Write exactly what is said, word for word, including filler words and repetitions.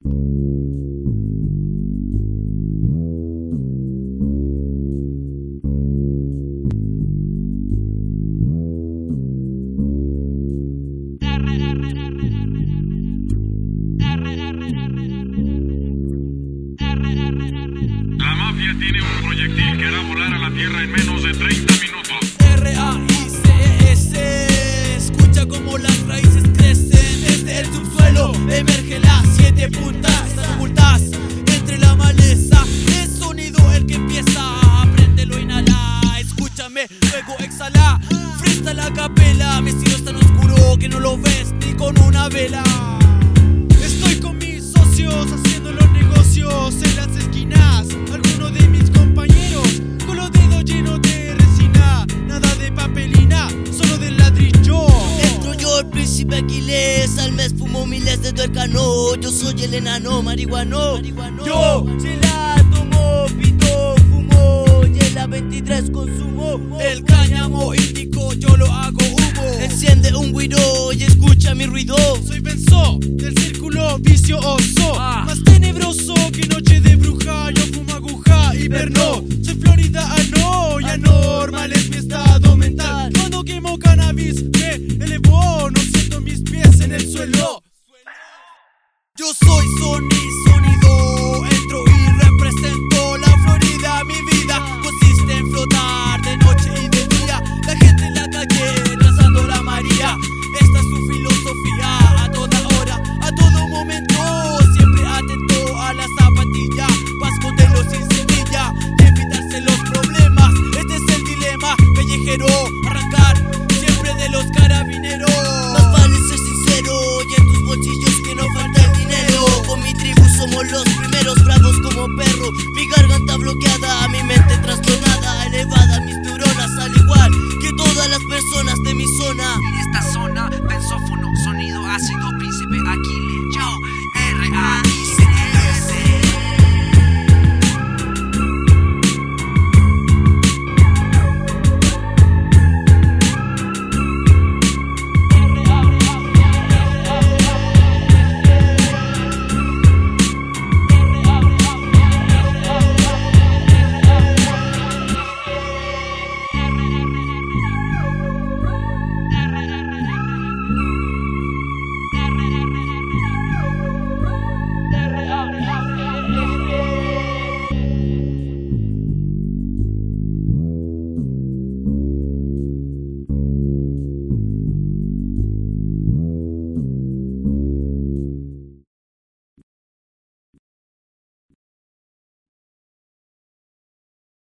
La mafia tiene un proyectil que hará volar a la Tierra en menos de treinta minutos. R A I C E S. Escucha como las raíces crecen. Desde el subsuelo emerge las siete puntas. Están ocultas entre la maleza. Es sonido el que empieza. Apréndelo, inhala. Escúchame, luego exhala. Fresta la capela. Mi estilo es tan oscuro que no lo ves ni con una vela. Estoy con mis socios haciendo los negocios en las esquinas. Algunos de mis compañeros con los dedos llenos de resina. Nada de papelina, solo de ladrillo. Entro yo, el príncipe Aquiles. Al mes fumo miles de tuercano. Yo soy el enano marihuano. Yo se la tomo, pito, fumo. Y en la veintitrés consumo. el cáñamo índico, yo lo hago humo. Enciende un guiro y escucha mi ruido. Soy Benzo del círculo vicioso. Ah. Más tenebroso que noche de bruja. Yo fumo aguja y verno. Soy Florida, ah no, y anormal es mi estado mental. Cuando quemo cannabis me elevo. No siento mis pies en el suelo. Yo soy sonido.